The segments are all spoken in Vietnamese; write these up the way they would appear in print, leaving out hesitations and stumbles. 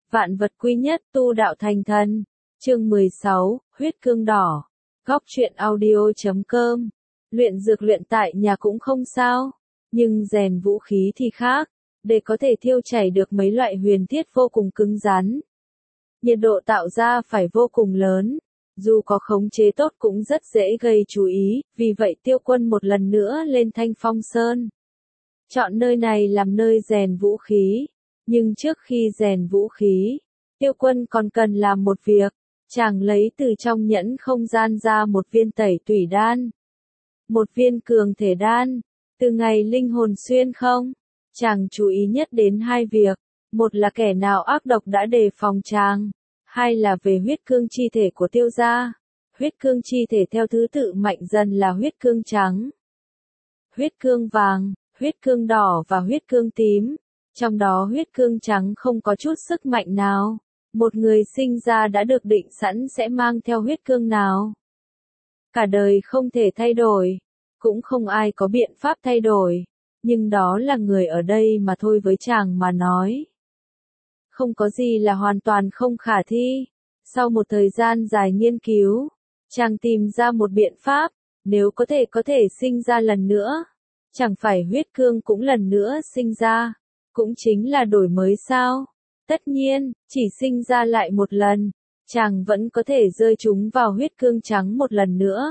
Vạn vật quy nhất, tu đạo thành thần. Chương 16, huyết cương đỏ. Góc truyện audio.com. Luyện dược luyện tại nhà cũng không sao, nhưng rèn vũ khí thì khác, để có thể thiêu chảy được mấy loại huyền thiết vô cùng cứng rắn. Nhiệt độ tạo ra phải vô cùng lớn, dù có khống chế tốt cũng rất dễ gây chú ý, vì vậy Tiêu Quân một lần nữa lên Thanh Phong Sơn. Chọn nơi này làm nơi rèn vũ khí, nhưng trước khi rèn vũ khí, Tiêu Quân còn cần làm một việc, chàng lấy từ trong nhẫn không gian ra một viên tẩy tủy đan. Một viên cường thể đan, từ ngày linh hồn xuyên không, chàng chú ý nhất đến hai việc, một là kẻ nào ác độc đã đề phòng chàng, hai là về huyết cương chi thể của Tiêu gia. Huyết cương chi thể theo thứ tự mạnh dần là huyết cương trắng, huyết cương vàng, huyết cương đỏ và huyết cương tím. Trong đó huyết cương trắng không có chút sức mạnh nào. Một người sinh ra đã được định sẵn sẽ mang theo huyết cương nào. Cả đời không thể thay đổi, cũng không ai có biện pháp thay đổi, nhưng đó là người ở đây mà thôi với chàng mà nói. Không có gì là hoàn toàn không khả thi. Sau một thời gian dài nghiên cứu, chàng tìm ra một biện pháp, nếu có thể sinh ra lần nữa. Chẳng phải huyết cương cũng lần nữa sinh ra, cũng chính là đổi mới sao? Tất nhiên, chỉ sinh ra lại một lần, chàng vẫn có thể rơi chúng vào huyết cương trắng một lần nữa.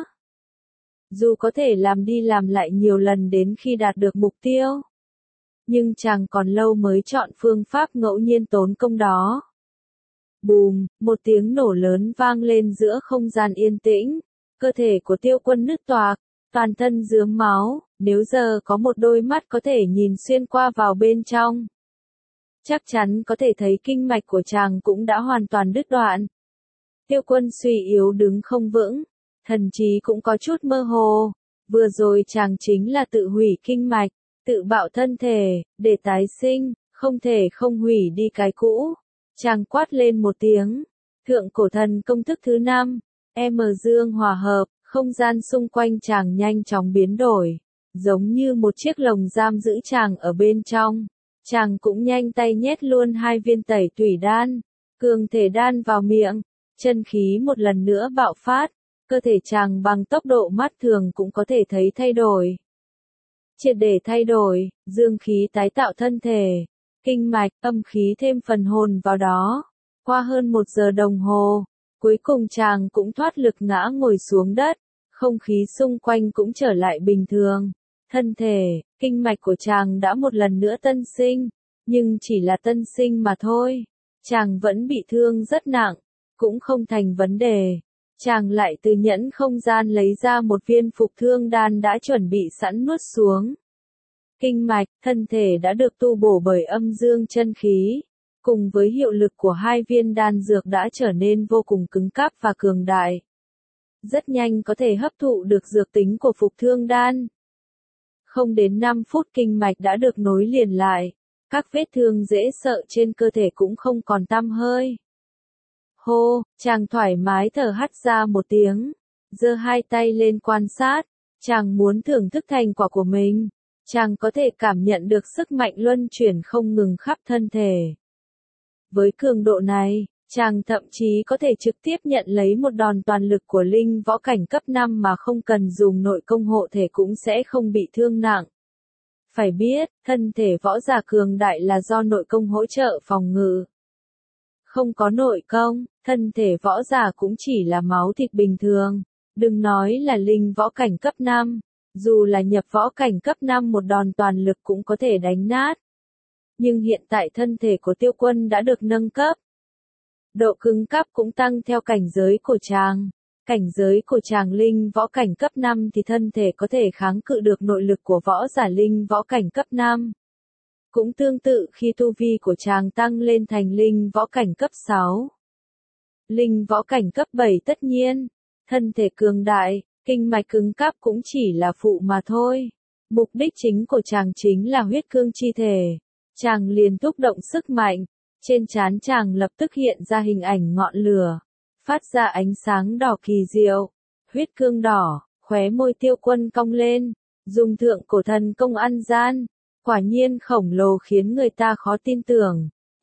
Dù có thể làm đi làm lại nhiều lần đến khi đạt được mục tiêu, nhưng chàng còn lâu mới chọn phương pháp ngẫu nhiên tốn công đó. Bùm, một tiếng nổ lớn vang lên giữa không gian yên tĩnh, cơ thể của Tiêu Quân nứt toạc, toàn thân rướm máu, nếu giờ có một đôi mắt có thể nhìn xuyên qua vào bên trong, chắc chắn có thể thấy kinh mạch của chàng cũng đã hoàn toàn đứt đoạn. Tiêu Quân suy yếu đứng không vững, thần trí cũng có chút mơ hồ, vừa rồi chàng chính là tự hủy kinh mạch, tự bạo thân thể, để tái sinh, không thể không hủy đi cái cũ. Chàng quát lên một tiếng, thượng cổ thần công thức thứ 5, dương hòa hợp, không gian xung quanh chàng nhanh chóng biến đổi, giống như một chiếc lồng giam giữ chàng ở bên trong. Chàng cũng nhanh tay nhét luôn hai viên tẩy tủy đan, cường thể đan vào miệng, chân khí một lần nữa bạo phát, cơ thể chàng bằng tốc độ mắt thường cũng có thể thấy thay đổi. Triệt để thay đổi, dương khí tái tạo thân thể, kinh mạch, âm khí thêm phần hồn vào đó. Qua hơn 1 giờ đồng hồ, cuối cùng chàng cũng thoát lực ngã ngồi xuống đất, không khí xung quanh cũng trở lại bình thường. Thân thể, kinh mạch của chàng đã một lần nữa tân sinh, nhưng chỉ là tân sinh mà thôi. Chàng vẫn bị thương rất nặng, cũng không thành vấn đề. Chàng lại từ nhẫn không gian lấy ra một viên phục thương đan đã chuẩn bị sẵn nuốt xuống. Kinh mạch, thân thể đã được tu bổ bởi âm dương chân khí, cùng với hiệu lực của hai viên đan dược đã trở nên vô cùng cứng cáp và cường đại. Rất nhanh có thể hấp thụ được dược tính của phục thương đan. Không đến 5 phút kinh mạch đã được nối liền lại, các vết thương dễ sợ trên cơ thể cũng không còn tăm hơi. Hô, chàng thoải mái thở hắt ra một tiếng, giơ hai tay lên quan sát, chàng muốn thưởng thức thành quả của mình. Chàng có thể cảm nhận được sức mạnh luân chuyển không ngừng khắp thân thể. Với cường độ này, chàng thậm chí có thể trực tiếp nhận lấy một đòn toàn lực của linh võ cảnh cấp 5 mà không cần dùng nội công hộ thể cũng sẽ không bị thương nặng. Phải biết, thân thể võ giả cường đại là do nội công hỗ trợ phòng ngự. Không có nội công, thân thể võ giả cũng chỉ là máu thịt bình thường, đừng nói là linh võ cảnh cấp 5. Dù là nhập võ cảnh cấp 5 một đòn toàn lực cũng có thể đánh nát. Nhưng hiện tại thân thể của Tiêu Quân đã được nâng cấp. Độ cứng cáp cũng tăng theo cảnh giới của chàng. Cảnh giới của chàng linh võ cảnh cấp 5 thì thân thể có thể kháng cự được nội lực của võ giả linh võ cảnh cấp 5. Cũng tương tự khi tu vi của chàng tăng lên thành linh võ cảnh cấp 6. Linh võ cảnh cấp 7 tất nhiên, thân thể cường đại. Kinh mạch cứng cáp cũng chỉ là phụ mà thôi. Mục đích chính của chàng chính là huyết cương chi thể. Chàng liền thúc động sức mạnh. Trên trán chàng lập tức hiện ra hình ảnh ngọn lửa. Phát ra ánh sáng đỏ kỳ diệu. Huyết cương đỏ, khóe môi Tiêu Quân cong lên. Dùng thượng cổ thần công ăn gian. Quả nhiên khổng lồ khiến người ta khó tin tưởng.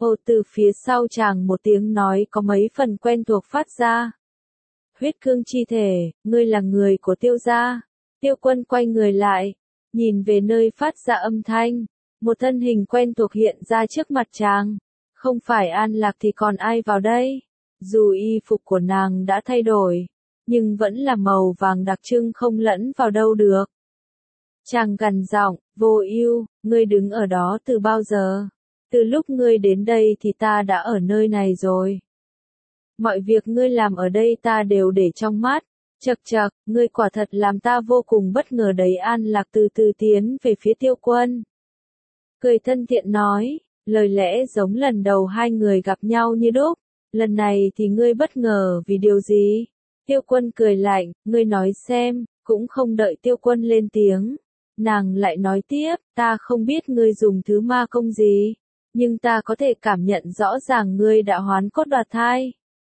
Hồ từ phía sau chàng một tiếng nói có mấy phần quen thuộc phát ra. Huyết cương chi thể, ngươi là người của Tiêu gia. Tiêu Quân quay người lại, nhìn về nơi phát ra âm thanh, một thân hình quen thuộc hiện ra trước mặt chàng. Không phải An Lạc thì còn ai vào đây? Dù y phục của nàng đã thay đổi, nhưng vẫn là màu vàng đặc trưng không lẫn vào đâu được. Chàng gằn giọng, Vô Ưu, ngươi đứng ở đó từ bao giờ? Từ lúc ngươi đến đây thì ta đã ở nơi này rồi. Mọi việc ngươi làm ở đây ta đều để trong mắt. Chậc chậc, ngươi quả thật làm ta vô cùng bất ngờ đấy. An Lạc từ từ tiến về phía Tiêu Quân. Cười thân thiện nói, lời lẽ giống lần đầu hai người gặp nhau như đúc. Lần này thì ngươi bất ngờ vì điều gì? Tiêu Quân cười lạnh, ngươi nói xem, cũng không đợi Tiêu Quân lên tiếng. Nàng lại nói tiếp, ta không biết ngươi dùng thứ ma công gì, nhưng ta có thể cảm nhận rõ ràng ngươi đã hoán cốt đoạt thai.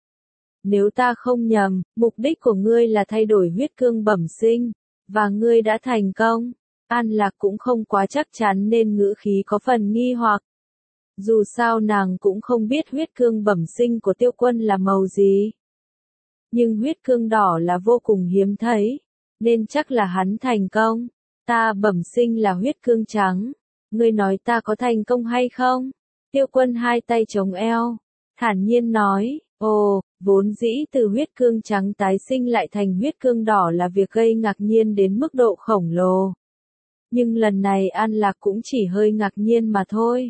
Nếu ta không nhầm, mục đích của ngươi là thay đổi huyết cương bẩm sinh, và ngươi đã thành công. An Lạc cũng không quá chắc chắn nên ngữ khí có phần nghi hoặc. Dù sao nàng cũng không biết huyết cương bẩm sinh của Tiêu Quân là màu gì. Nhưng huyết cương đỏ là vô cùng hiếm thấy, nên chắc là hắn thành công. Ta bẩm sinh là huyết cương trắng. Ngươi nói ta có thành công hay không? Tiêu Quân hai tay chống eo, thản nhiên nói, ồ, vốn dĩ từ huyết cương trắng tái sinh lại thành huyết cương đỏ là việc gây ngạc nhiên đến mức độ khổng lồ. Nhưng lần này An Lạc cũng chỉ hơi ngạc nhiên mà thôi.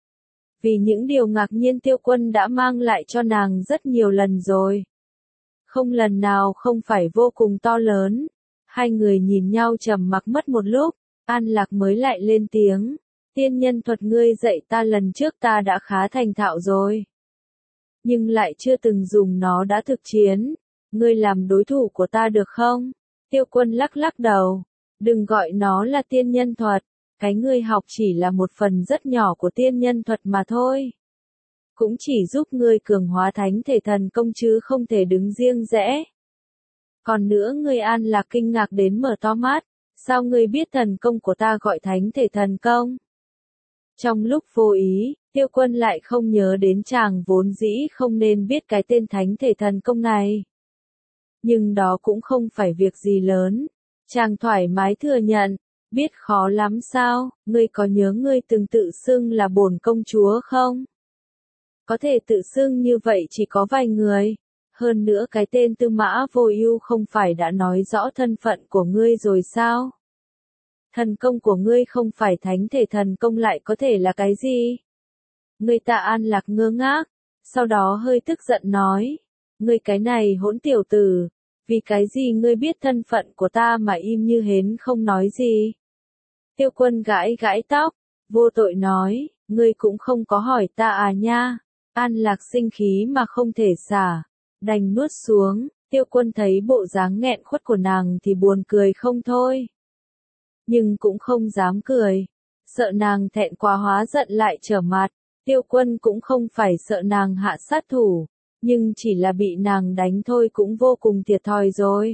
Vì những điều ngạc nhiên Tiêu Quân đã mang lại cho nàng rất nhiều lần rồi. Không lần nào không phải vô cùng to lớn. Hai người nhìn nhau trầm mặc mất một lúc, An Lạc mới lại lên tiếng. Tiên nhân thuật ngươi dạy ta lần trước ta đã khá thành thạo rồi. Nhưng lại chưa từng dùng nó đã thực chiến. Ngươi làm đối thủ của ta được không? Tiêu Quân lắc lắc đầu. Đừng gọi nó là tiên nhân thuật. Cái ngươi học chỉ là một phần rất nhỏ của tiên nhân thuật mà thôi. Cũng chỉ giúp ngươi cường hóa thánh thể thần công chứ không thể đứng riêng rẽ. Còn nữa ngươi An Lạc kinh ngạc đến mở to mắt. Sao ngươi biết thần công của ta gọi thánh thể thần công? Trong lúc vô ý, Tiêu Quân lại không nhớ đến chàng vốn dĩ không nên biết cái tên thánh thể thần công này. Nhưng đó cũng không phải việc gì lớn. Chàng thoải mái thừa nhận, biết khó lắm sao, ngươi có nhớ ngươi từng tự xưng là bổn công chúa không? Có thể tự xưng như vậy chỉ có vài người. Hơn nữa cái tên Tư Mã Vô Ưu không phải đã nói rõ thân phận của ngươi rồi sao? Thần công của ngươi không phải thánh thể thần công lại có thể là cái gì? Người ta An Lạc ngơ ngác, sau đó hơi tức giận nói, ngươi cái này hỗn tiểu tử, vì cái gì ngươi biết thân phận của ta mà im như hến không nói gì? Tiêu Quân gãi gãi tóc, vô tội nói, ngươi cũng không có hỏi ta à nha. An Lạc sinh khí mà không thể xả, đành nuốt xuống. Tiêu Quân thấy bộ dáng nghẹn khuất của nàng thì buồn cười không thôi. Nhưng cũng không dám cười, sợ nàng thẹn quá hóa giận lại trở mặt. Tiêu Quân cũng không phải sợ nàng hạ sát thủ, nhưng chỉ là bị nàng đánh thôi cũng vô cùng thiệt thòi rồi.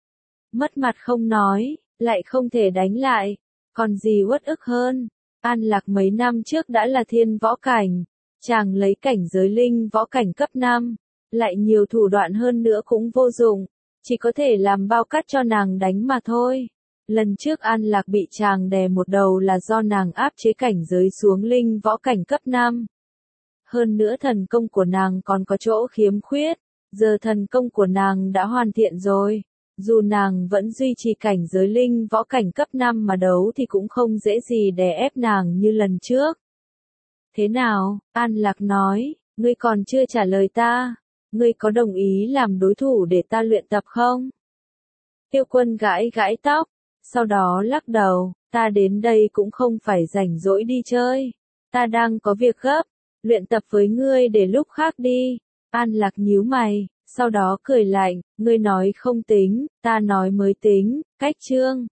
Mất mặt không nói, lại không thể đánh lại, còn gì uất ức hơn. An Lạc mấy năm trước đã là thiên võ cảnh, chàng lấy cảnh giới linh võ cảnh cấp 5, lại nhiều thủ đoạn hơn nữa cũng vô dụng, chỉ có thể làm bao cát cho nàng đánh mà thôi. Lần trước An Lạc bị chàng đè một đầu là do nàng áp chế cảnh giới xuống linh võ cảnh cấp 5. Hơn nữa thần công của nàng còn có chỗ khiếm khuyết, giờ thần công của nàng đã hoàn thiện rồi. Dù nàng vẫn duy trì cảnh giới linh võ cảnh cấp 5 mà đấu thì cũng không dễ gì đè ép nàng như lần trước. Thế nào? An Lạc nói, ngươi còn chưa trả lời ta. Ngươi có đồng ý làm đối thủ để ta luyện tập không? Tiêu Quân gãi gãi tóc, sau đó lắc đầu, ta đến đây cũng không phải rảnh rỗi đi chơi. Ta đang có việc gấp, luyện tập với ngươi để lúc khác đi. An Lạc nhíu mày, sau đó cười lạnh, ngươi nói không tính, ta nói mới tính, cách chương.